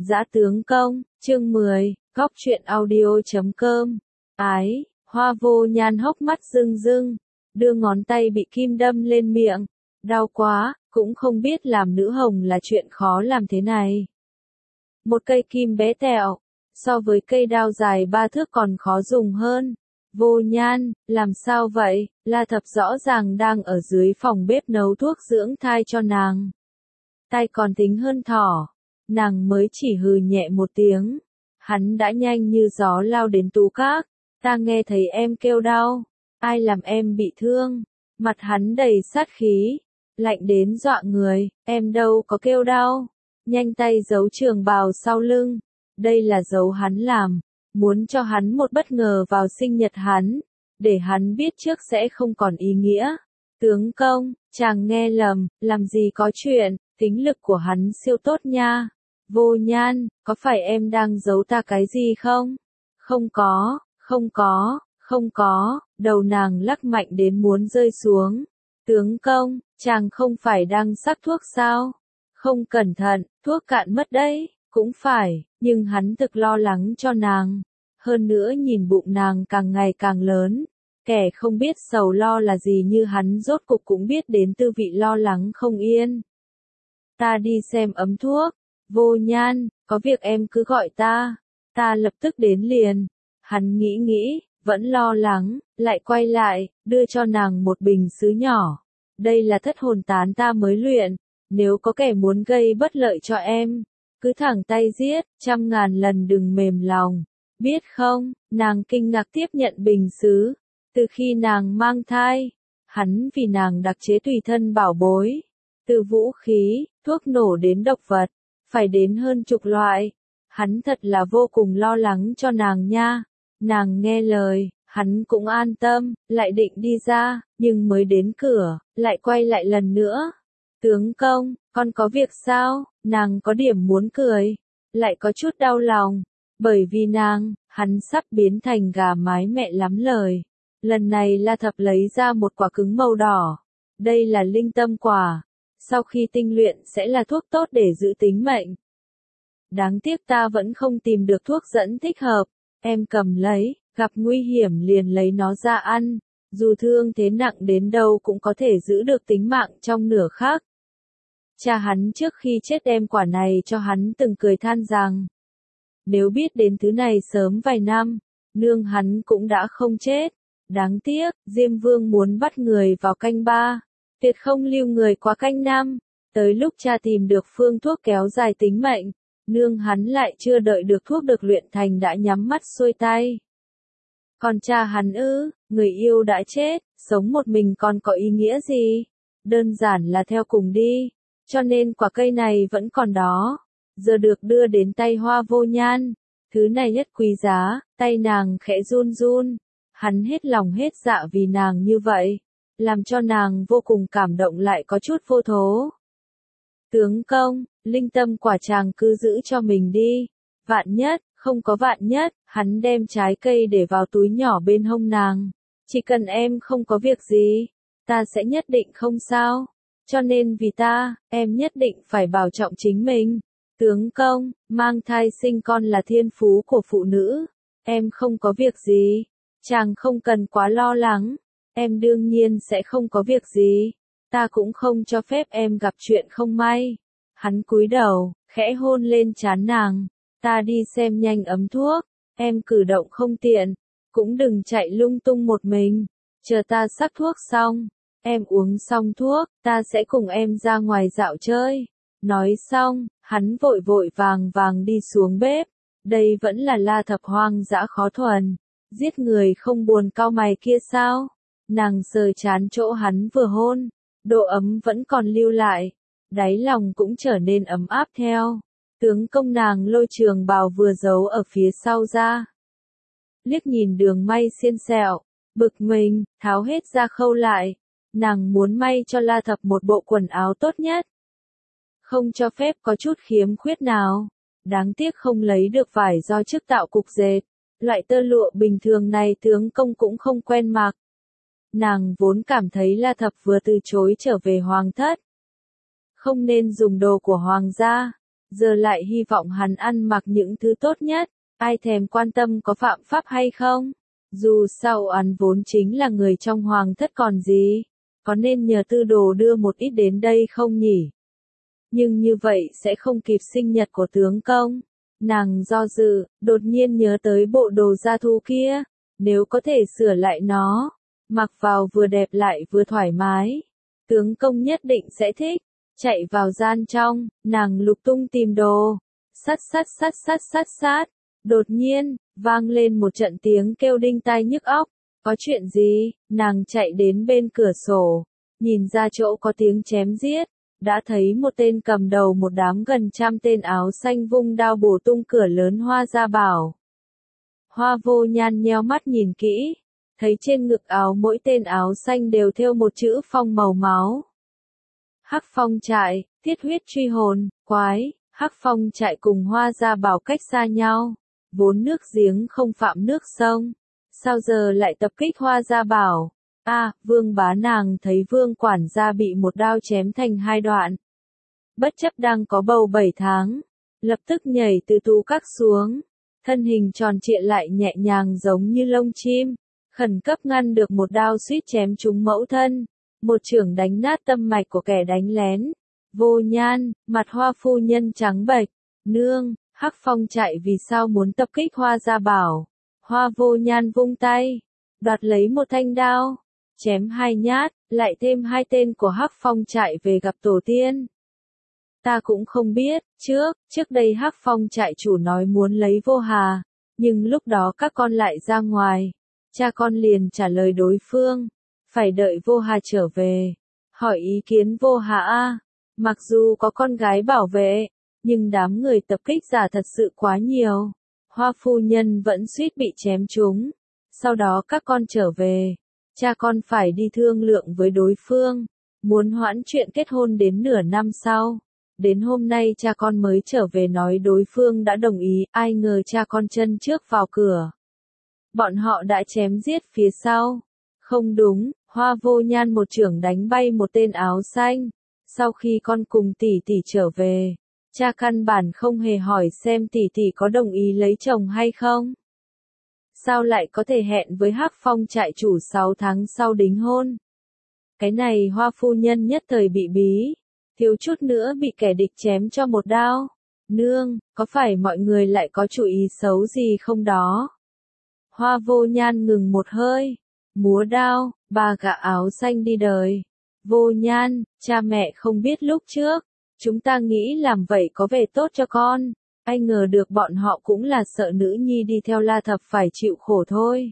Dã tướng công, chương 10, góc truyện audio.com. Ái, Hoa Vô Nhan hốc mắt rưng rưng, đưa ngón tay bị kim đâm lên miệng. Đau quá, cũng không biết làm nữ hồng là chuyện khó làm thế này. Một cây kim bé tẹo, so với cây đao dài 3 thước còn khó dùng hơn. Vô Nhan, làm sao vậy? La Thập rõ ràng đang ở dưới phòng bếp nấu thuốc dưỡng thai cho nàng. Tay còn tính hơn thỏ. Nàng mới chỉ hừ nhẹ một tiếng. Hắn đã nhanh như gió lao đến tú các. Ta nghe thấy em kêu đau. Ai làm em bị thương? Mặt hắn đầy sát khí. Lạnh đến dọa người. Em đâu có kêu đau. Nhanh tay giấu trường bào sau lưng. Đây là dấu hắn làm. Muốn cho hắn một bất ngờ vào sinh nhật hắn. Để hắn biết trước sẽ không còn ý nghĩa. Tướng công, chàng nghe lầm, làm gì có chuyện. Tính lực của hắn siêu tốt nha. Vô Nhan, có phải em đang giấu ta cái gì không? Không có, không có, không có. Đầu nàng lắc mạnh đến muốn rơi xuống. Tướng công, chàng không phải đang sắc thuốc sao? Không cẩn thận, thuốc cạn mất đấy. Cũng phải, nhưng hắn thực lo lắng cho nàng. Hơn nữa nhìn bụng nàng càng ngày càng lớn. Kẻ không biết sầu lo là gì như hắn rốt cục cũng biết đến tư vị lo lắng không yên. Ta đi xem ấm thuốc. Vô Nhan, có việc em cứ gọi ta. Ta lập tức đến liền. Hắn nghĩ, vẫn lo lắng, lại quay lại, đưa cho nàng một bình sứ nhỏ. Đây là thất hồn tán ta mới luyện. Nếu có kẻ muốn gây bất lợi cho em, cứ thẳng tay giết, 100.000 lần đừng mềm lòng. Biết không, nàng kinh ngạc tiếp nhận bình sứ. Từ khi nàng mang thai, hắn vì nàng đặc chế tùy thân bảo bối. Từ vũ khí, thuốc nổ đến độc vật, phải đến hơn chục loại. Hắn thật là vô cùng lo lắng cho nàng nha. Nàng nghe lời, hắn cũng an tâm, lại định đi ra, nhưng mới đến cửa, lại quay lại lần nữa. Tướng công, con có việc sao? Nàng có điểm muốn cười, lại có chút đau lòng. Bởi vì nàng, hắn sắp biến thành gà mái mẹ lắm lời. Lần này La Thập lấy ra một quả cứng màu đỏ. Đây là linh tâm quả. Sau khi tinh luyện sẽ là thuốc tốt để giữ tính mệnh. Đáng tiếc ta vẫn không tìm được thuốc dẫn thích hợp. Em cầm lấy, gặp nguy hiểm liền lấy nó ra ăn. Dù thương thế nặng đến đâu cũng có thể giữ được tính mạng trong nửa khắc. Cha hắn trước khi chết đem quả này cho hắn từng cười than rằng. Nếu biết đến thứ này sớm vài năm, nương hắn cũng đã không chết. Đáng tiếc, Diêm Vương muốn bắt người vào canh 3. Tuyệt không lưu người qua canh 5. Tới lúc cha tìm được phương thuốc kéo dài tính mệnh, nương hắn lại chưa đợi được thuốc được luyện thành đã nhắm mắt xuôi tay. Còn cha hắn người yêu đã chết, sống một mình còn có ý nghĩa gì? Đơn giản là theo cùng đi. Cho nên quả cây này vẫn còn đó. Giờ được đưa đến tay Hoa Vô Nhan. Thứ này nhất quý giá, tay nàng khẽ run run. Hắn hết lòng hết dạ vì nàng như vậy. Làm cho nàng vô cùng cảm động lại có chút vô thố. Tướng công, linh tâm quả chàng cứ giữ cho mình đi. Vạn nhất, không có vạn nhất, hắn đem trái cây để vào túi nhỏ bên hông nàng. Chỉ cần em không có việc gì, ta sẽ nhất định không sao. Cho nên vì ta, em nhất định phải bảo trọng chính mình. Tướng công, mang thai sinh con là thiên phú của phụ nữ. Em không có việc gì. Chàng không cần quá lo lắng. Em đương nhiên sẽ không có việc gì. Ta cũng không cho phép em gặp chuyện không may. Hắn cúi đầu, khẽ hôn lên trán nàng. Ta đi xem nhanh ấm thuốc. Em cử động không tiện. Cũng đừng chạy lung tung một mình. Chờ ta sắc thuốc xong. Em uống xong thuốc, ta sẽ cùng em ra ngoài dạo chơi. Nói xong, hắn vội vội vàng đi xuống bếp. Đây vẫn là La Thập hoang dã khó thuần. Giết người không buồn cau mày kia sao? Nàng sờ chán chỗ hắn vừa hôn. Độ ấm vẫn còn lưu lại. Đáy lòng cũng trở nên ấm áp theo. Tướng công nàng lôi trường bào vừa giấu ở phía sau ra. Liếc nhìn đường may xiên xẹo. Bực mình, tháo hết ra khâu lại. Nàng muốn may cho La Thập một bộ quần áo tốt nhất. Không cho phép có chút khiếm khuyết nào. Đáng tiếc không lấy được vải do chức tạo cục dệt. Loại tơ lụa bình thường này tướng công cũng không quen mặc. Nàng vốn cảm thấy La Thập vừa từ chối trở về hoàng thất. Không nên dùng đồ của hoàng gia. giờ lại hy vọng hắn ăn mặc những thứ tốt nhất, ai thèm quan tâm có phạm pháp hay không. Dù sao hắn vốn chính là người trong hoàng thất còn gì, có nên nhờ tư đồ đưa một ít đến đây không nhỉ? Nhưng như vậy sẽ không kịp sinh nhật của tướng công. Nàng do dự, đột nhiên nhớ tới bộ đồ da thú kia, nếu có thể sửa lại nó, mặc vào vừa đẹp lại vừa thoải mái, tướng công nhất định sẽ thích. Chạy vào gian trong, nàng lục tung tìm đồ, sát, đột nhiên, vang lên một trận tiếng kêu đinh tai nhức óc, có chuyện gì, nàng chạy đến bên cửa sổ, nhìn ra chỗ có tiếng chém giết, đã thấy một tên cầm đầu một đám gần trăm tên áo xanh vung đao bổ tung cửa lớn Hoa Gia Bảo. Hoa Vô Nhan nheo mắt nhìn kỹ, thấy trên ngực áo mỗi tên áo xanh đều thêu một chữ phong màu máu. Hắc Phong trại, thiết huyết truy hồn, quái, Hắc Phong trại cùng Hoa Gia Bảo cách xa nhau, vốn nước giếng không phạm nước sông, sao giờ lại tập kích Hoa Gia Bảo? Vương bá nàng thấy vương quản gia bị một đao chém thành hai đoạn. Bất chấp đang có bầu 7 tháng, lập tức nhảy từ tú các xuống, thân hình tròn trịa lại nhẹ nhàng giống như lông chim, khẩn cấp ngăn được một đao suýt chém trúng mẫu thân, một chưởng đánh nát tâm mạch của kẻ đánh lén. Vô Nhan, mặt Hoa phu nhân trắng bệch, nương, Hắc Phong trại vì sao muốn tập kích Hoa Gia Bảo? Hoa Vô Nhan vung tay, đoạt lấy một thanh đao, chém 2 nhát, lại thêm 2 tên của Hắc Phong trại về gặp tổ tiên. Ta cũng không biết, trước đây Hắc Phong trại chủ nói muốn lấy Vô Hà, nhưng lúc đó các con lại ra ngoài, cha con liền trả lời đối phương, phải đợi Vô Hà trở về, hỏi ý kiến Vô Hà mặc dù có con gái bảo vệ, nhưng đám người tập kích giả thật sự quá nhiều, Hoa phu nhân vẫn suýt bị chém trúng, sau đó các con trở về. Cha con phải đi thương lượng với đối phương, muốn hoãn chuyện kết hôn đến nửa năm sau. Đến hôm nay cha con mới trở về nói đối phương đã đồng ý, ai ngờ cha con chân trước vào cửa. Bọn họ đã chém giết phía sau. Không đúng, Hoa Vô Nhan một chưởng đánh bay một tên áo xanh. Sau khi con cùng tỷ tỷ trở về, cha căn bản không hề hỏi xem tỷ tỷ có đồng ý lấy chồng hay không. Sao lại có thể hẹn với Hắc Phong trại chủ 6 tháng sau đính hôn? Cái này Hoa phu nhân nhất thời bị bí, thiếu chút nữa bị kẻ địch chém cho một đao. Nương, có phải mọi người lại có chủ ý xấu gì không đó? Hoa Vô Nhan ngừng một hơi, múa đao, bà gã áo xanh đi đời. Vô Nhan, cha mẹ không biết lúc trước, chúng ta nghĩ làm vậy có vẻ tốt cho con. Ai ngờ được bọn họ cũng là sợ nữ nhi đi theo La Thập phải chịu khổ thôi.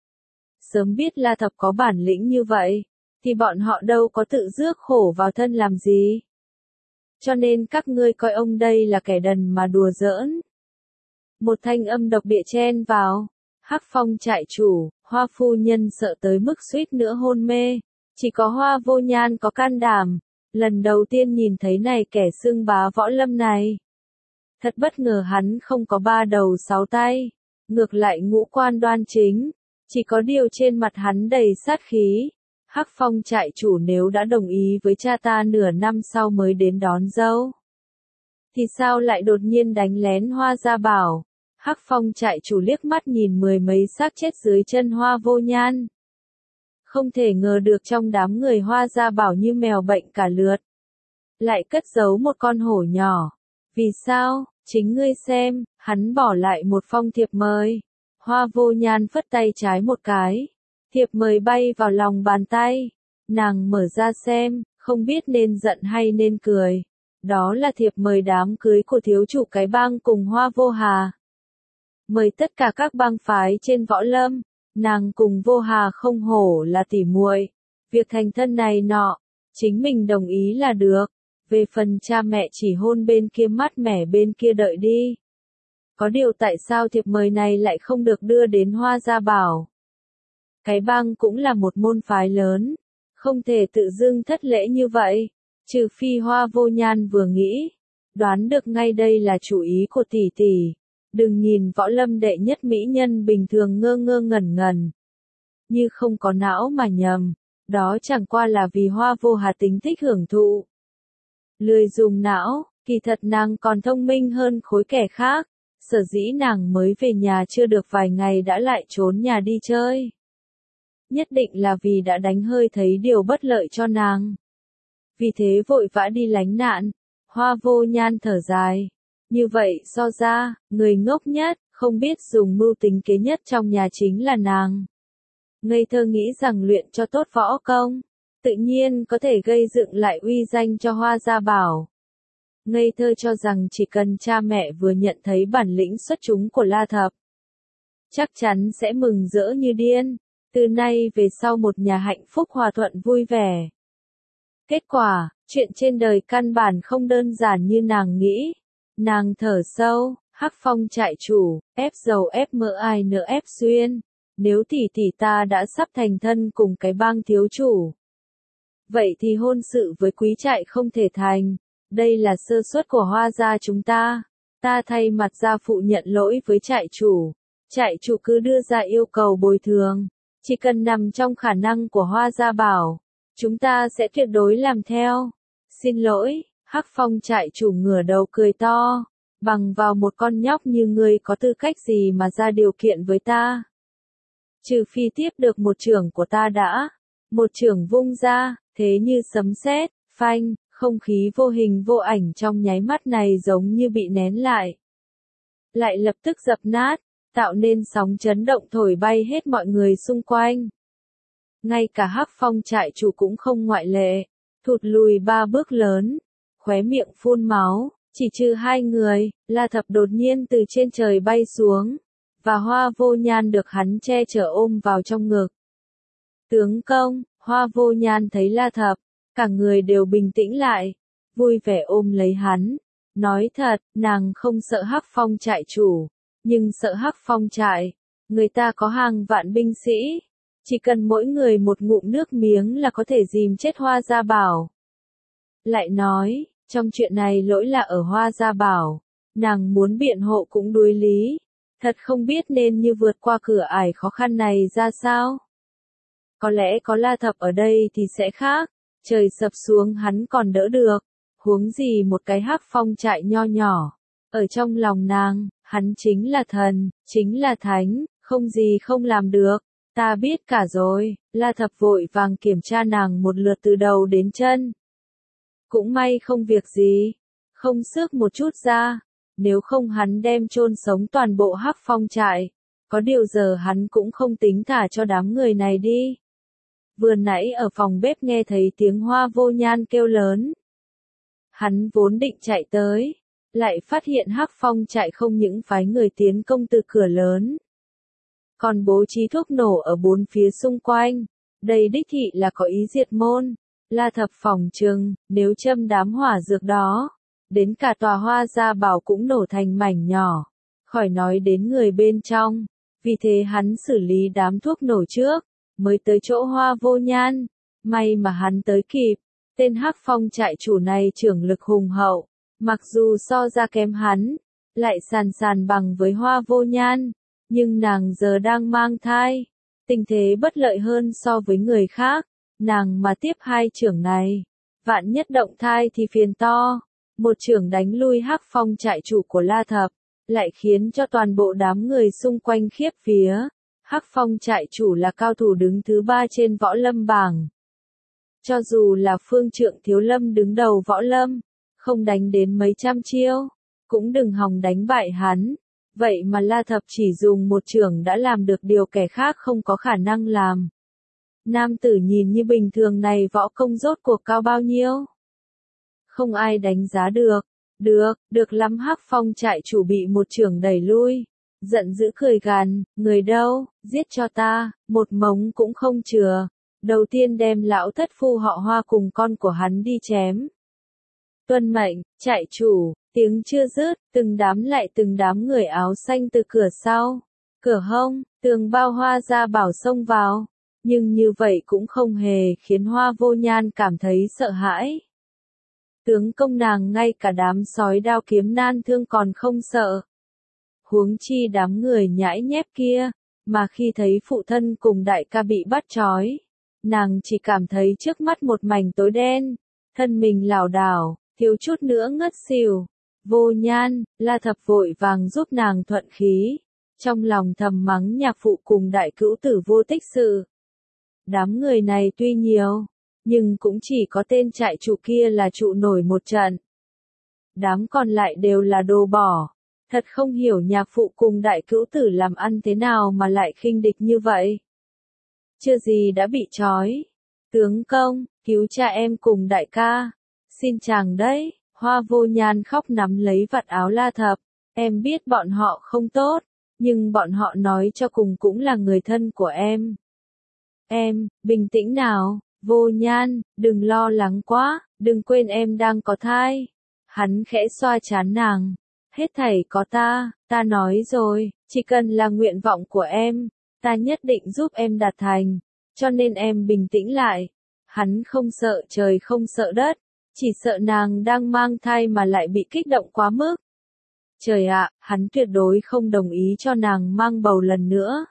Sớm biết La Thập có bản lĩnh như vậy, thì bọn họ đâu có tự rước khổ vào thân làm gì. Cho nên các ngươi coi ông đây là kẻ đần mà đùa giỡn. Một thanh âm độc địa chen vào, Hắc Phong trại chủ, Hoa phu nhân sợ tới mức suýt nữa hôn mê, chỉ có Hoa Vô Nhan có can đảm, lần đầu tiên nhìn thấy này kẻ xưng bá võ lâm này. Thật bất ngờ hắn không có 3 đầu 6 tay, ngược lại ngũ quan đoan chính, chỉ có điều trên mặt hắn đầy sát khí. Hắc Phong trại chủ nếu đã đồng ý với cha ta nửa năm sau mới đến đón dâu, thì sao lại đột nhiên đánh lén Hoa Gia Bảo? Hắc Phong trại chủ liếc mắt nhìn 10 mấy xác chết dưới chân Hoa Vô Nhan. Không thể ngờ được trong đám người Hoa Gia Bảo như mèo bệnh cả lượt, lại cất giấu một con hổ nhỏ. Vì sao? Chính ngươi xem, hắn bỏ lại một phong thiệp mời. Hoa Vô Nhan phất tay trái một cái, thiệp mời bay vào lòng bàn tay. Nàng mở ra xem, không biết nên giận hay nên cười. Đó là thiệp mời đám cưới của thiếu chủ cái bang cùng Hoa Vô Hà. Mời tất cả các bang phái trên võ lâm, nàng cùng Vô Hà không hổ là tỉ muội. Việc thành thân này nọ, chính mình đồng ý là được. Về phần cha mẹ chỉ hôn bên kia mát mẻ bên kia đợi đi. Có điều tại sao thiệp mời này lại không được đưa đến Hoa Gia Bảo? Cái bang cũng là một môn phái lớn, không thể tự dưng thất lễ như vậy, trừ phi Hoa Vô Nhan vừa nghĩ, đoán được ngay đây là chủ ý của tỷ tỷ. Đừng nhìn võ lâm đệ nhất mỹ nhân bình thường ngơ ngơ ngẩn ngẩn, như không có não mà nhầm, đó chẳng qua là vì Hoa Vô Hà tính thích hưởng thụ. Lười dùng não, Kỳ thật nàng còn thông minh hơn khối kẻ khác, sở dĩ nàng mới về nhà chưa được vài ngày đã lại trốn nhà đi chơi. Nhất định là vì đã đánh hơi thấy điều bất lợi cho nàng. Vì thế vội vã đi lánh nạn. Hoa Vô Nhan thở dài. Như vậy so ra, người ngốc nhất, không biết dùng mưu tính kế nhất trong nhà chính là nàng. Ngây thơ nghĩ rằng luyện cho tốt võ công, tự nhiên có thể gây dựng lại uy danh cho Hoa Gia Bảo. Ngây thơ cho rằng chỉ cần cha mẹ vừa nhận thấy bản lĩnh xuất chúng của La Thập, chắc chắn sẽ mừng rỡ như điên, từ nay về sau một nhà hạnh phúc hòa thuận vui vẻ. Kết quả, chuyện trên đời căn bản không đơn giản như nàng nghĩ. Nàng thở sâu, Hắc Phong trại chủ, ép dầu ép mỡ ai nỡ ép xuyên. Nếu tỷ tỷ ta đã sắp thành thân cùng cái bang thiếu chủ, vậy thì hôn sự với quý trại không thể thành. Đây là sơ suất của Hoa gia chúng ta. Ta thay mặt gia phụ nhận lỗi với trại chủ. Trại chủ cứ đưa ra yêu cầu bồi thường. Chỉ cần nằm trong khả năng của Hoa Gia Bảo, chúng ta sẽ tuyệt đối làm theo. Xin lỗi, Hắc Phong trại chủ ngửa đầu cười to. Bằng vào một con nhóc như ngươi có tư cách gì mà ra điều kiện với ta? Trừ phi tiếp được một chưởng của ta đã. Một chưởng vung ra, thế như sấm sét, phanh, không khí vô hình vô ảnh trong nháy mắt này giống như bị nén lại. Lại lập tức dập nát, tạo nên sóng chấn động thổi bay hết mọi người xung quanh. Ngay cả Hắc Phong trại chủ cũng không ngoại lệ, thụt lùi 3 bước lớn, khóe miệng phun máu, chỉ trừ 2 người, La Thập đột nhiên từ trên trời bay xuống, và Hoa Vô Nhan được hắn che chở ôm vào trong ngực. Tướng công, Hoa Vô Nhan thấy La Thập, cả người đều bình tĩnh lại, vui vẻ ôm lấy hắn, nói thật, nàng không sợ Hắc Phong trại chủ, nhưng sợ Hắc Phong trại, người ta có hàng vạn binh sĩ, chỉ cần mỗi người một ngụm nước miếng là có thể dìm chết Hoa Gia Bảo. Lại nói, trong chuyện này lỗi là ở Hoa Gia Bảo, nàng muốn biện hộ cũng đuối lý, thật không biết nên như vượt qua cửa ải khó khăn này ra sao. Có lẽ có La Thập ở đây thì sẽ khác, trời sập xuống hắn còn đỡ được, huống gì một cái Hắc Phong trại nho nhỏ. Ở trong lòng nàng, hắn chính là thần, chính là thánh, không gì không làm được. Ta biết cả rồi, La Thập vội vàng kiểm tra nàng một lượt từ đầu đến chân. Cũng may không việc gì, không xước một chút ra, nếu không hắn đem chôn sống toàn bộ Hắc Phong trại. Có điều giờ hắn cũng không tính thả cho đám người này đi. Vừa nãy ở phòng bếp nghe thấy tiếng Hoa Vô Nhan kêu lớn. Hắn vốn định chạy tới, lại phát hiện Hắc Phong trại không những phái người tiến công từ cửa lớn, còn bố trí thuốc nổ ở 4 phía xung quanh. Đây đích thị là có ý diệt môn. La Thập phỏng chừng, nếu châm đám hỏa dược đó, đến cả tòa Hoa Gia Bảo cũng nổ thành mảnh nhỏ, khỏi nói đến người bên trong. Vì thế hắn xử lý đám thuốc nổ trước, mới tới chỗ Hoa Vô Nhan. May mà hắn tới kịp, tên Hắc Phong trại chủ này trưởng lực hùng hậu, mặc dù so ra kém hắn, lại sàn sàn bằng với Hoa Vô Nhan, nhưng nàng giờ đang mang thai, tình thế bất lợi hơn so với người khác, nàng mà tiếp 2 chưởng này, vạn nhất động thai thì phiền to. Một chưởng đánh lui Hắc Phong trại chủ của La Thập, lại khiến cho toàn bộ đám người xung quanh khiếp vía. Hắc Phong trại chủ là cao thủ đứng thứ 3 trên võ lâm bảng. Cho dù là phương trượng thiếu lâm đứng đầu võ lâm, không đánh đến mấy trăm chiêu, cũng đừng hòng đánh bại hắn. Vậy mà La Thập chỉ dùng một chưởng đã làm được điều kẻ khác không có khả năng làm. Nam tử nhìn như bình thường này võ công rốt cuộc cao bao nhiêu? Không ai đánh giá được. Được lắm. Hắc Phong trại chủ bị một chưởng đẩy lui. Giận dữ cười gằn, người đâu, giết cho ta, một mống cũng không chừa. Đầu tiên đem lão thất phu họ Hoa cùng con của hắn đi chém. Tuân mệnh, trại chủ, tiếng chưa dứt, từng đám người áo xanh từ cửa sau, cửa hông, tường bao Hoa Gia Bảo xông vào. Nhưng như vậy cũng không hề khiến Hoa Vô Nhan cảm thấy sợ hãi. Tướng công nàng ngay cả đám sói đao kiếm nan thương còn không sợ. Huống chi đám người nhãi nhép kia, mà khi thấy phụ thân cùng đại ca bị bắt trói, nàng chỉ cảm thấy trước mắt một mảnh tối đen, thân mình lảo đảo, thiếu chút nữa ngất xỉu. Vô Nhan, La Thập vội vàng giúp nàng thuận khí, trong lòng thầm mắng nhạc phụ cùng đại cữu tử vô tích sự. Đám người này tuy nhiều, nhưng cũng chỉ có tên trại chủ kia là trụ nổi một trận. Đám còn lại đều là đồ bỏ. Thật không hiểu nhạc phụ cùng đại cữu tử làm ăn thế nào mà lại khinh địch như vậy. Chưa gì đã bị trói. Tướng công, cứu cha em cùng đại ca. Xin chàng đấy. Hoa Vô Nhan khóc nắm lấy vạt áo La Thập. Em biết bọn họ không tốt, nhưng bọn họ nói cho cùng cũng là người thân của em. Em, bình tĩnh nào, Vô Nhan, đừng lo lắng quá, đừng quên em đang có thai. Hắn khẽ xoa trán nàng. Hết thảy có ta nói rồi, chỉ cần là nguyện vọng của em, ta nhất định giúp em đạt thành, cho nên em bình tĩnh lại. Hắn không sợ trời không sợ đất, chỉ sợ nàng đang mang thai mà lại bị kích động quá mức. Trời ạ, hắn tuyệt đối không đồng ý cho nàng mang bầu lần nữa.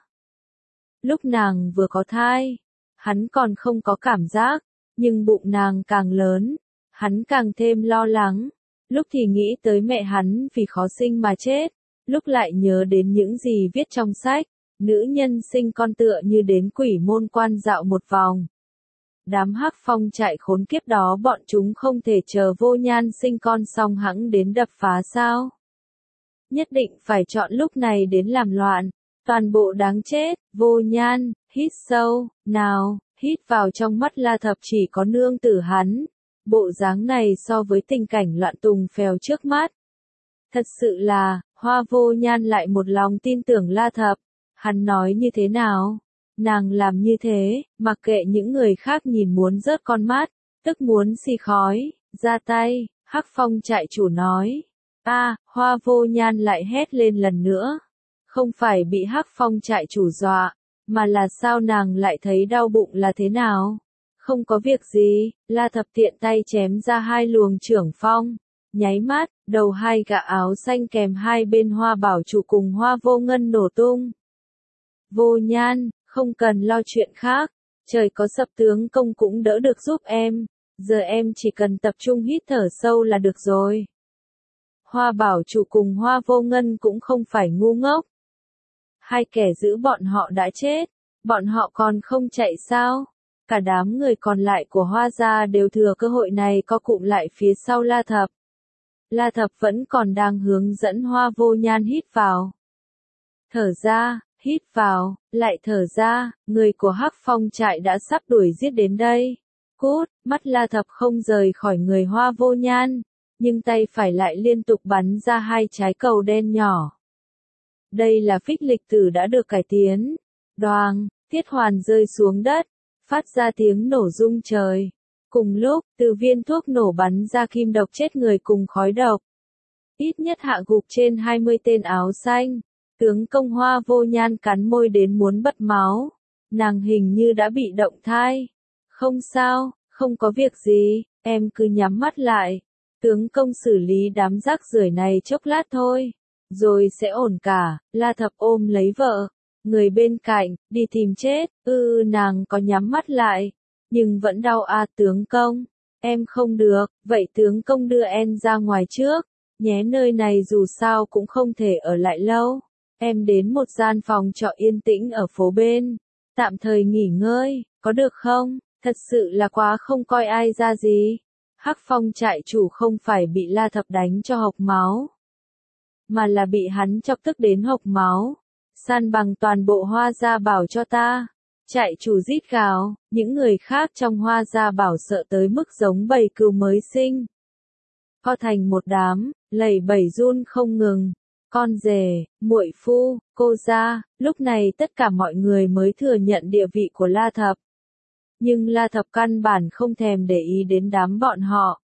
Lúc nàng vừa có thai, hắn còn không có cảm giác, nhưng bụng nàng càng lớn, hắn càng thêm lo lắng. Lúc thì nghĩ tới mẹ hắn vì khó sinh mà chết, lúc lại nhớ đến những gì viết trong sách, nữ nhân sinh con tựa như đến quỷ môn quan dạo một vòng. Đám Hắc Phong trại khốn kiếp đó bọn chúng không thể chờ Vô Nhan sinh con xong hẵng đến đập phá sao? Nhất định phải chọn lúc này đến làm loạn, toàn bộ đáng chết. Vô Nhan, hít sâu, nào, hít vào. Trong mắt La Thập chỉ có nương tử hắn. Bộ dáng này so với tình cảnh loạn tùng phèo trước mắt. Thật sự là, Hoa Vô Nhan lại một lòng tin tưởng La Thập. Hắn nói như thế nào? Nàng làm như thế, mặc kệ những người khác nhìn muốn rớt con mắt, tức muốn xì khói, ra tay. Hắc Phong trại chủ nói. Hoa Vô Nhan lại hét lên lần nữa. Không phải bị Hắc Phong trại chủ dọa, mà là sao nàng lại thấy đau bụng là thế nào? Không có việc gì, La Thập tiện tay chém ra hai luồng trưởng phong. Nháy mắt, đầu hai gã áo xanh kèm hai bên Hoa Bảo Trụ cùng Hoa Vô Ngân nổ tung. Vô Nhan, không cần lo chuyện khác, trời có sập tướng công cũng đỡ được giúp em, giờ em chỉ cần tập trung hít thở sâu là được rồi. Hoa Bảo Trụ cùng Hoa Vô Ngân cũng không phải ngu ngốc. Hai kẻ giữ bọn họ đã chết, bọn họ còn không chạy sao? Cả đám người còn lại của Hoa gia đều thừa cơ hội này co cụm lại phía sau La Thập. La Thập vẫn còn đang hướng dẫn Hoa Vô Nhan hít vào. Thở ra, hít vào, lại thở ra, người của Hắc Phong trại đã sắp đuổi giết đến đây. Cút, mắt La Thập không rời khỏi người Hoa Vô Nhan, nhưng tay phải lại liên tục bắn ra hai trái cầu đen nhỏ. Đây là phích lịch tử đã được cải tiến. Đoàng, thiết hoàn rơi xuống đất, phát ra tiếng nổ rung trời. Cùng lúc, từ viên thuốc nổ bắn ra kim độc chết người cùng khói độc. Ít nhất hạ gục trên 20 tên áo xanh. Tướng công Hoa Vô Nhan cắn môi đến muốn bật máu. Nàng hình như đã bị động thai. Không sao, không có việc gì, em cứ nhắm mắt lại. Tướng công xử lý đám rác rưởi này chốc lát thôi, rồi sẽ ổn cả. La Thập ôm lấy vợ, người bên cạnh, đi tìm chết. Nàng có nhắm mắt lại, nhưng vẫn đau tướng công. Em không được, vậy tướng công đưa em ra ngoài trước, nhé, nơi này dù sao cũng không thể ở lại lâu. Em đến một gian phòng trọ yên tĩnh ở phố bên, tạm thời nghỉ ngơi, có được không? Thật sự là quá không coi ai ra gì. Hắc Phong trại chủ không phải bị La Thập đánh cho hộc máu, mà là bị hắn chọc tức đến hộc máu. San bằng toàn bộ Hoa gia bảo cho ta. Trại chủ rít gào, những người khác trong Hoa gia bảo sợ tới mức giống bầy cừu mới sinh. Co thành một đám, lầy bẩy run không ngừng. Con rể, muội phu, cô gia, lúc này tất cả mọi người mới thừa nhận địa vị của La Thập. Nhưng La Thập căn bản không thèm để ý đến đám bọn họ.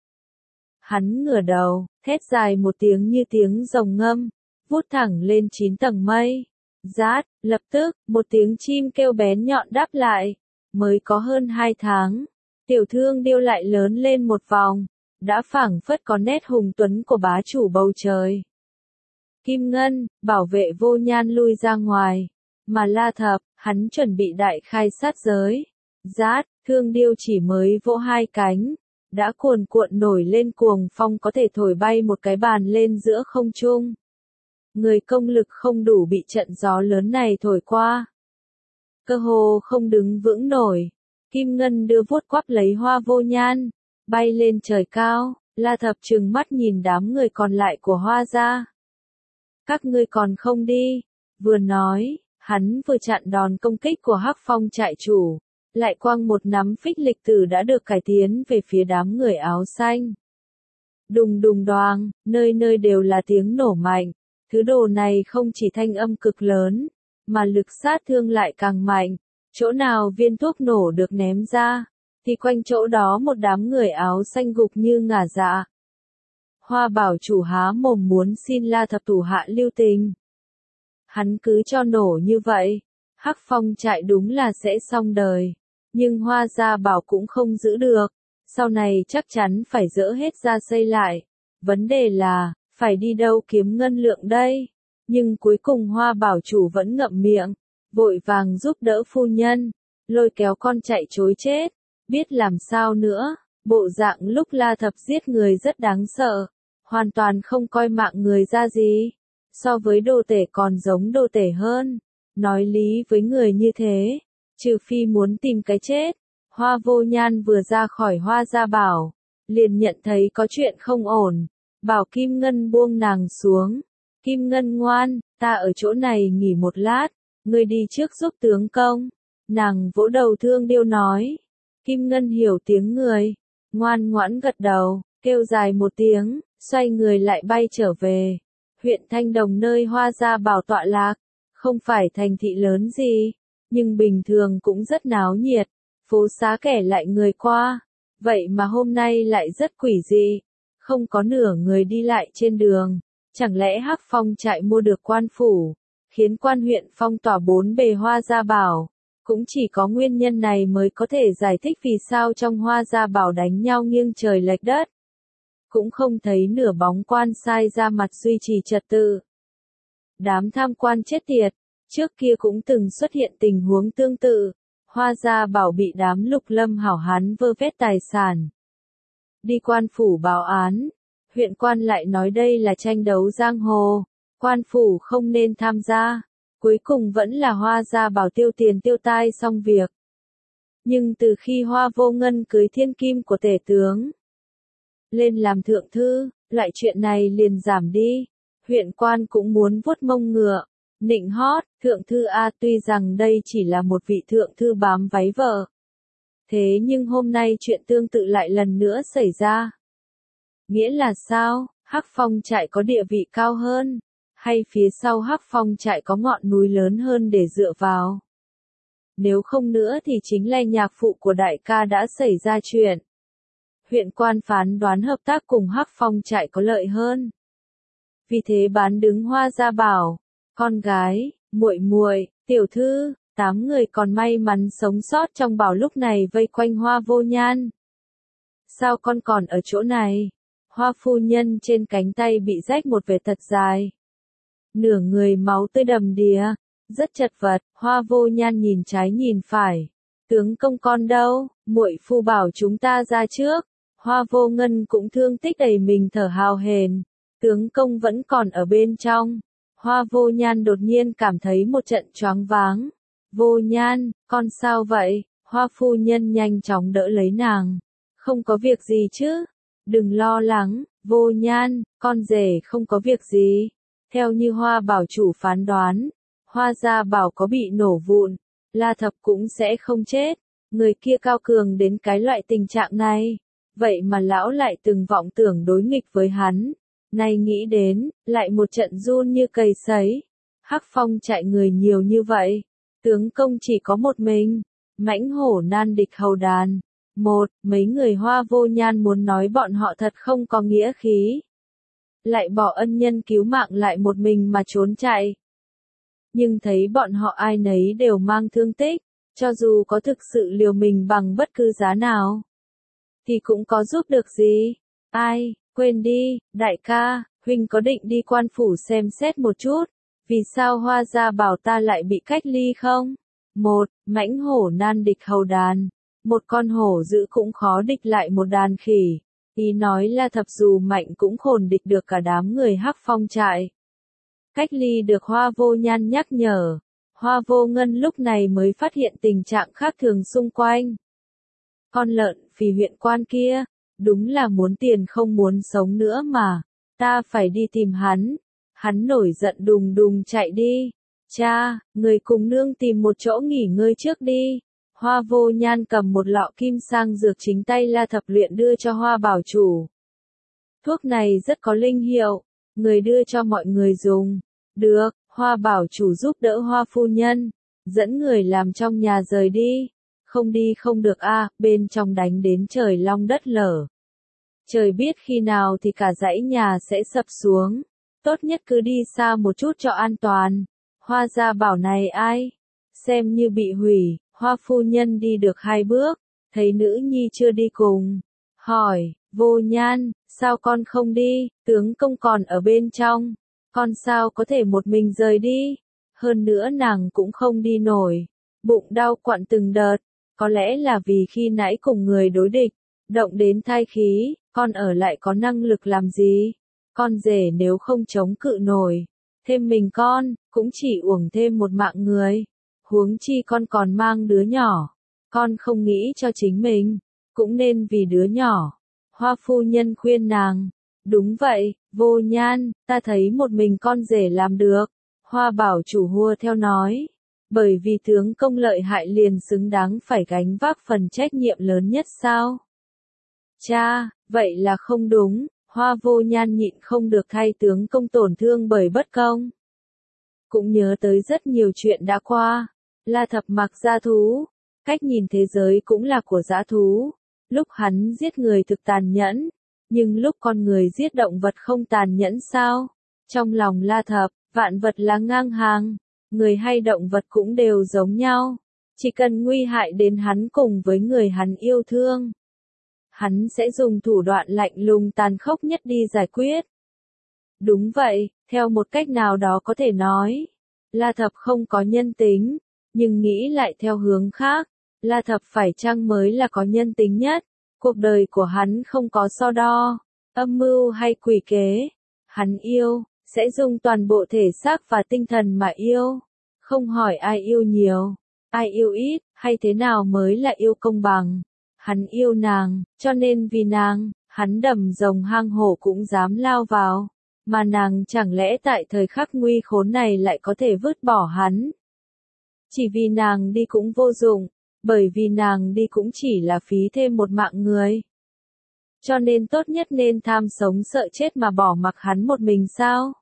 Hắn ngửa đầu, thét dài một tiếng như tiếng rồng ngâm, vút thẳng lên 9 tầng mây. Rát, lập tức, một tiếng chim kêu bén nhọn đáp lại. Mới có hơn 2 tháng, tiểu thương điêu lại lớn lên một vòng, đã phảng phất có nét hùng tuấn của bá chủ bầu trời. Kim Ngân, bảo vệ Vô Nhan lui ra ngoài, mà La Thập, hắn chuẩn bị đại khai sát giới. Rát, thương điêu chỉ mới vỗ hai cánh, đã cuồn cuộn nổi lên cuồng phong có thể thổi bay một cái bàn lên giữa không trung. Người công lực không đủ bị trận gió lớn này thổi qua. Cơ hồ không đứng vững nổi. Kim Ngân đưa vuốt quắp lấy Hoa Vô Nhan, bay lên trời cao. La Thập trừng mắt nhìn đám người còn lại của Hoa gia. Các ngươi còn không đi. Vừa nói, hắn vừa chặn đòn công kích của Hắc Phong trại chủ, lại quăng một nắm phích lịch tử đã được cải tiến về phía đám người áo xanh. Đùng đùng đoàng, nơi nơi đều là tiếng nổ mạnh. Thứ đồ này không chỉ thanh âm cực lớn, mà lực sát thương lại càng mạnh. Chỗ nào viên thuốc nổ được ném ra, thì quanh chỗ đó một đám người áo xanh gục như ngả dạ. Hoa bảo chủ há mồm muốn xin La Thập thủ hạ lưu tình. Hắn cứ cho nổ như vậy, Hắc Phong trại đúng là sẽ xong đời. Nhưng Hoa gia bảo cũng không giữ được, sau này chắc chắn phải dỡ hết ra xây lại. Vấn đề là, phải đi đâu kiếm ngân lượng đây? Nhưng cuối cùng Hoa bảo chủ vẫn ngậm miệng, vội vàng giúp đỡ phu nhân, lôi kéo con chạy trối chết. Biết làm sao nữa, bộ dạng lúc La Thập giết người rất đáng sợ, hoàn toàn không coi mạng người ra gì. So với đồ tể còn giống đồ tể hơn. Nói lý với người như thế, trừ phi muốn tìm cái chết. Hoa Vô Nhan vừa ra khỏi Hoa gia bảo, liền nhận thấy có chuyện không ổn, bảo Kim Ngân buông nàng xuống. Kim Ngân ngoan, ta ở chỗ này nghỉ một lát, ngươi đi trước giúp tướng công. Nàng vỗ đầu thương điêu nói. Kim Ngân hiểu tiếng người, ngoan ngoãn gật đầu, kêu dài một tiếng, xoay người lại bay trở về. Huyện Thanh Đồng nơi Hoa gia bảo tọa lạc, không phải thành thị lớn gì, nhưng bình thường cũng rất náo nhiệt, phố xá kẻ lại người qua. Vậy mà hôm nay lại rất quỷ dị, không có nửa người đi lại trên đường. Chẳng lẽ Hắc Phong trại mua được quan phủ, khiến quan huyện phong tỏa bốn bề Hoa gia bảo? Cũng chỉ có nguyên nhân này mới có thể giải thích vì sao trong Hoa gia bảo đánh nhau nghiêng trời lệch đất. Cũng không thấy nửa bóng quan sai ra mặt duy trì trật tự. Đám tham quan chết tiệt, trước kia cũng từng xuất hiện tình huống tương tự. Hoa gia bảo bị đám Lục Lâm hảo hán vơ vét tài sản. Đi quan phủ báo án, huyện quan lại nói đây là tranh đấu giang hồ, quan phủ không nên tham gia. Cuối cùng vẫn là Hoa gia bảo tiêu tiền tiêu tai xong việc. Nhưng từ khi Hoa Vô Ngân cưới thiên kim của tể tướng lên làm thượng thư, loại chuyện này liền giảm đi. Huyện quan cũng muốn vuốt mông ngựa, nịnh hót, thượng thư a, tuy rằng đây chỉ là một vị thượng thư bám váy vợ. Thế nhưng hôm nay chuyện tương tự lại lần nữa xảy ra. Nghĩa là sao? Hắc Phong trại có địa vị cao hơn, hay phía sau Hắc Phong trại có ngọn núi lớn hơn để dựa vào? Nếu không nữa thì chính là nhạc phụ của đại ca đã xảy ra chuyện. Huyện quan phán đoán hợp tác cùng Hắc Phong trại có lợi hơn. Vì thế bán đứng Hoa gia bảo, con gái, muội muội, tiểu thư, 8 người còn may mắn sống sót trong bảo lúc này vây quanh Hoa Vô Nhan. Sao con còn ở chỗ này? Hoa phu nhân trên cánh tay bị rách một vệt thật dài. Nửa người máu tươi đầm đìa, rất chật vật. Hoa Vô Nhan nhìn trái nhìn phải. Tướng công con đâu? Muội phu bảo chúng ta ra trước. Hoa Vô Ngân cũng thương tích đầy mình thở hào hển. Tướng công vẫn còn ở bên trong. Hoa Vô Nhan đột nhiên cảm thấy một trận choáng váng. Vô Nhan, con sao vậy? Hoa phu nhân nhanh chóng đỡ lấy nàng. Không có việc gì chứ? Đừng lo lắng, Vô Nhan, con rể không có việc gì. Theo như Hoa bảo chủ phán đoán, Hoa gia bảo có bị nổ vụn, La Thập cũng sẽ không chết. Người kia cao cường đến cái loại tình trạng này. Vậy mà lão lại từng vọng tưởng đối nghịch với hắn. Nay nghĩ đến, lại một trận run như cầy sấy. Hắc Phong trại người nhiều như vậy. Tướng công chỉ có một mình. Mãnh hổ nan địch hầu đàn. Mấy người Hoa Vô Nhan muốn nói bọn họ thật không có nghĩa khí. Lại bỏ ân nhân cứu mạng lại một mình mà trốn chạy. Nhưng thấy bọn họ ai nấy đều mang thương tích. Cho dù có thực sự liều mình bằng bất cứ giá nào, thì cũng có giúp được gì. Ai, quên đi, đại ca, huynh có định đi quan phủ xem xét một chút, vì sao Hoa gia bảo ta lại bị cách ly không? Mãnh hổ nan địch hầu đàn. Một con hổ dữ cũng khó địch lại một đàn khỉ. Ý nói La Thập dù mạnh cũng khổn địch được cả đám người Hắc Phong trại. Cách ly được Hoa Vô Nhan nhắc nhở. Hoa Vô Ngân lúc này mới phát hiện tình trạng khác thường xung quanh. Con lợn phì huyện quan kia, đúng là muốn tiền không muốn sống nữa mà. Ta phải đi tìm hắn. Hắn nổi giận đùng đùng chạy đi. Cha, người cùng nương tìm một chỗ nghỉ ngơi trước đi. Hoa Vô Nhan cầm một lọ kim sang dược chính tay La Thập luyện đưa cho Hoa Bảo Chủ. Thuốc này rất có linh hiệu, người đưa cho mọi người dùng. Được, Hoa Bảo Chủ giúp đỡ Hoa phu nhân, dẫn người làm trong nhà rời đi. Không đi không được a, bên trong đánh đến trời long đất lở. Trời biết khi nào thì cả dãy nhà sẽ sập xuống. Tốt nhất cứ đi xa một chút cho an toàn. Hoa gia bảo này ai? Xem như bị hủy. Hoa phu nhân đi được 2 bước, thấy nữ nhi chưa đi cùng. Hỏi, Vô Nhan, sao con không đi, tướng công còn ở bên trong. Con sao có thể một mình rời đi? Hơn nữa nàng cũng không đi nổi. Bụng đau quặn từng đợt. Có lẽ là vì khi nãy cùng người đối địch, động đến thai khí, con ở lại có năng lực làm gì? Con rể nếu không chống cự nổi, thêm mình con, cũng chỉ uổng thêm một mạng người. Huống chi con còn mang đứa nhỏ. Con không nghĩ cho chính mình, cũng nên vì đứa nhỏ. Hoa phu nhân khuyên nàng. Đúng vậy, Vô Nhan, ta thấy một mình con rể làm được. Hoa Bảo Chủ hùa theo nói. Bởi vì tướng công lợi hại liền xứng đáng phải gánh vác phần trách nhiệm lớn nhất sao? Cha, vậy là không đúng. Hoa Vô Nhan nhịn không được thay tướng công tổn thương bởi bất công. Cũng nhớ tới rất nhiều chuyện đã qua. La Thập mặc dã thú, cách nhìn thế giới cũng là của dã thú. Lúc hắn giết người thực tàn nhẫn, nhưng lúc con người giết động vật không tàn nhẫn sao? Trong lòng La Thập, vạn vật là ngang hàng, người hay động vật cũng đều giống nhau. Chỉ cần nguy hại đến hắn cùng với người hắn yêu thương, hắn sẽ dùng thủ đoạn lạnh lùng tàn khốc nhất đi giải quyết. Đúng vậy, theo một cách nào đó có thể nói, La Thập không có nhân tính. Nhưng nghĩ lại theo hướng khác, La Thập phải chăng mới là có nhân tính nhất. Cuộc đời của hắn không có so đo, âm mưu hay quỷ kế. Hắn yêu, sẽ dùng toàn bộ thể xác và tinh thần mà yêu. Không hỏi ai yêu nhiều, ai yêu ít, hay thế nào mới là yêu công bằng. Hắn yêu nàng, cho nên vì nàng, hắn đầm rồng hang hổ cũng dám lao vào. Mà nàng chẳng lẽ tại thời khắc nguy khốn này lại có thể vứt bỏ hắn. Chỉ vì nàng đi cũng vô dụng, bởi vì nàng đi cũng chỉ là phí thêm một mạng người. Cho nên tốt nhất nên tham sống sợ chết mà bỏ mặc hắn một mình sao?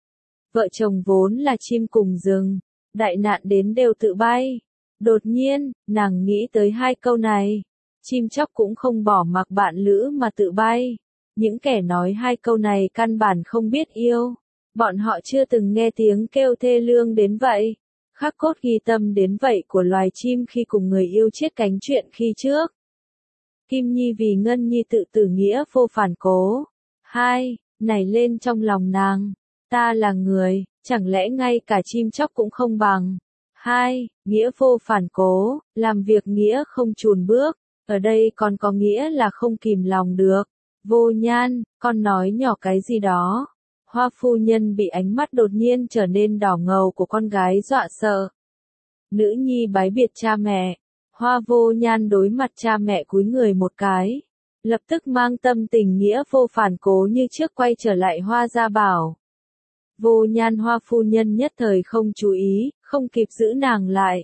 Vợ chồng vốn là chim cùng rừng, đại nạn đến đều tự bay. Đột nhiên, nàng nghĩ tới 2 câu này. Chim chóc cũng không bỏ mặc bạn lữ mà tự bay. Những kẻ nói 2 câu này căn bản không biết yêu. Bọn họ chưa từng nghe tiếng kêu thê lương đến vậy. Khắc cốt ghi tâm đến vậy của loài chim khi cùng người yêu chết cánh chuyện khi trước. Kim Nhi vì Ngân Nhi tự tử nghĩa vô phản cố. 2. Nảy lên trong lòng nàng. Ta là người, chẳng lẽ ngay cả chim chóc cũng không bằng. 2. Nghĩa vô phản cố, làm việc nghĩa không chùn bước. Ở đây còn có nghĩa là không kìm lòng được. Vô Nhan, con nói nhỏ cái gì đó. Hoa phu nhân bị ánh mắt đột nhiên trở nên đỏ ngầu của con gái dọa sợ. Nữ nhi bái biệt cha mẹ. Hoa Vô Nhan đối mặt cha mẹ cúi người một cái. Lập tức mang tâm tình nghĩa vô phản cố như trước quay trở lại Hoa gia bảo. Vô Nhan Hoa phu nhân nhất thời không chú ý, không kịp giữ nàng lại.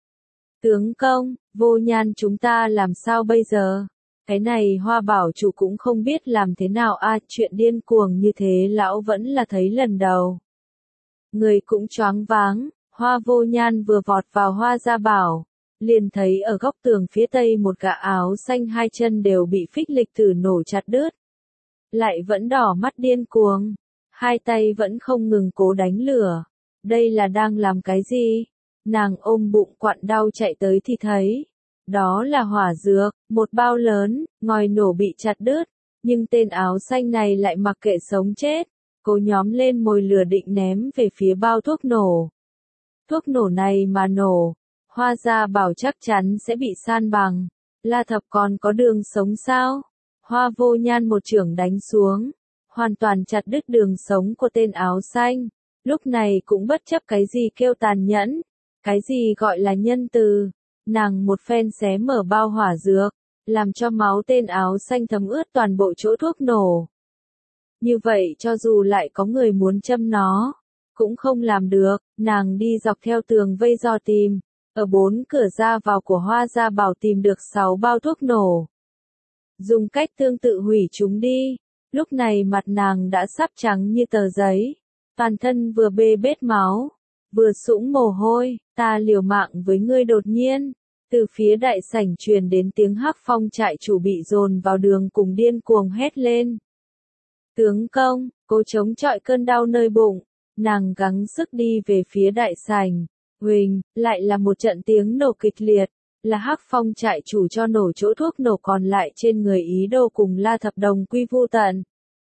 Tướng công, Vô Nhan chúng ta làm sao bây giờ? Cái này Hoa Bảo Chủ cũng không biết làm thế nào chuyện điên cuồng như thế lão vẫn là thấy lần đầu. Người cũng choáng váng, Hoa Vô Nhan vừa vọt vào Hoa gia bảo, liền thấy ở góc tường phía tây một gã áo xanh 2 chân đều bị phích lịch tử nổ chặt đứt. Lại vẫn đỏ mắt điên cuồng, 2 tay vẫn không ngừng cố đánh lửa. Đây là đang làm cái gì? Nàng ôm bụng quặn đau chạy tới thì thấy. Đó là hỏa dược, một bao lớn, ngòi nổ bị chặt đứt. Nhưng tên áo xanh này lại mặc kệ sống chết. Cố nhóm lên mồi lửa định ném về phía bao thuốc nổ. Thuốc nổ này mà nổ, Hoa gia bảo chắc chắn sẽ bị san bằng. La Thập còn có đường sống sao? Hoa Vô Nhan một chưởng đánh xuống, hoàn toàn chặt đứt đường sống của tên áo xanh. Lúc này cũng bất chấp cái gì kêu tàn nhẫn, cái gì gọi là nhân từ, nàng một phen xé mở bao hỏa dược, làm cho máu tên áo xanh thấm ướt toàn bộ chỗ thuốc nổ. Như vậy cho dù lại có người muốn châm nó, cũng không làm được, nàng đi dọc theo tường vây dò tìm, ở 4 cửa ra vào của Hoa Gia Bảo tìm được 6 bao thuốc nổ. Dùng cách tương tự hủy chúng đi, lúc này mặt nàng đã sắp trắng như tờ giấy, toàn thân vừa bê bết máu, vừa sũng mồ hôi, ta liều mạng với ngươi. Đột nhiên, từ phía đại sảnh truyền đến tiếng Hắc Phong trại chủ bị dồn vào đường cùng điên cuồng hét lên. Tướng công, cố chống chọi cơn đau nơi bụng, nàng gắng sức đi về phía đại sảnh. Huỳnh, lại là một trận tiếng nổ kịch liệt, là Hắc Phong trại chủ cho nổ chỗ thuốc nổ còn lại trên người ý đồ cùng La Thập đồng quy vu tận.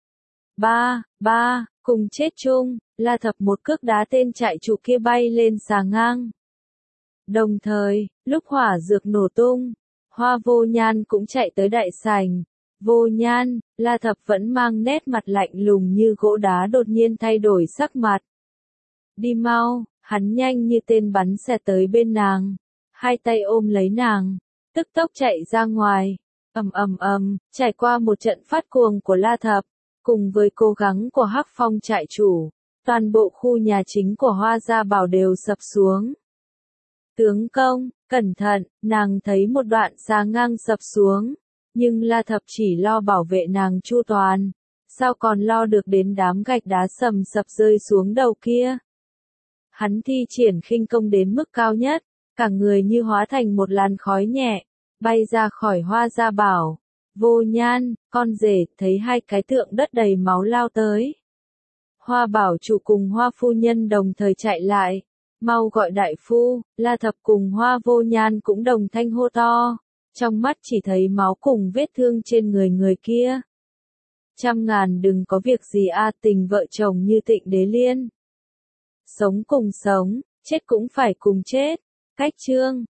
Ba, cùng chết chung, La Thập một cước đá tên trại chủ kia bay lên xà ngang. Đồng thời, lúc hỏa dược nổ tung, Hoa Vô Nhan cũng chạy tới đại sảnh. Vô Nhan, La Thập vẫn mang nét mặt lạnh lùng như gỗ đá đột nhiên thay đổi sắc mặt. Đi mau, hắn nhanh như tên bắn xẹt tới bên nàng, hai tay ôm lấy nàng, tức tốc chạy ra ngoài. Trải qua một trận phát cuồng của La Thập, cùng với cố gắng của Hắc Phong trại chủ, toàn bộ khu nhà chính của Hoa Gia Bảo đều sập xuống. Tướng công, cẩn thận, nàng thấy một đoạn xà ngang sập xuống, nhưng La Thập chỉ lo bảo vệ nàng chu toàn, sao còn lo được đến đám gạch đá sầm sập rơi xuống đầu kia. Hắn thi triển khinh công đến mức cao nhất, cả người như hóa thành một làn khói nhẹ, bay ra khỏi Hoa Gia Bảo. Vô Nhan, con rể, thấy hai cái tượng đất đầy máu lao tới. Hoa Bảo chủ cùng Hoa phu nhân đồng thời chạy lại, mau gọi đại phu. La Thập cùng Hoa Vô Nhan cũng đồng thanh hô to, trong mắt chỉ thấy máu cùng vết thương trên người kia. Trăm ngàn đừng có việc gì tình vợ chồng như Tịnh Đế Liên. Sống cùng sống, chết cũng phải cùng chết. Cách chương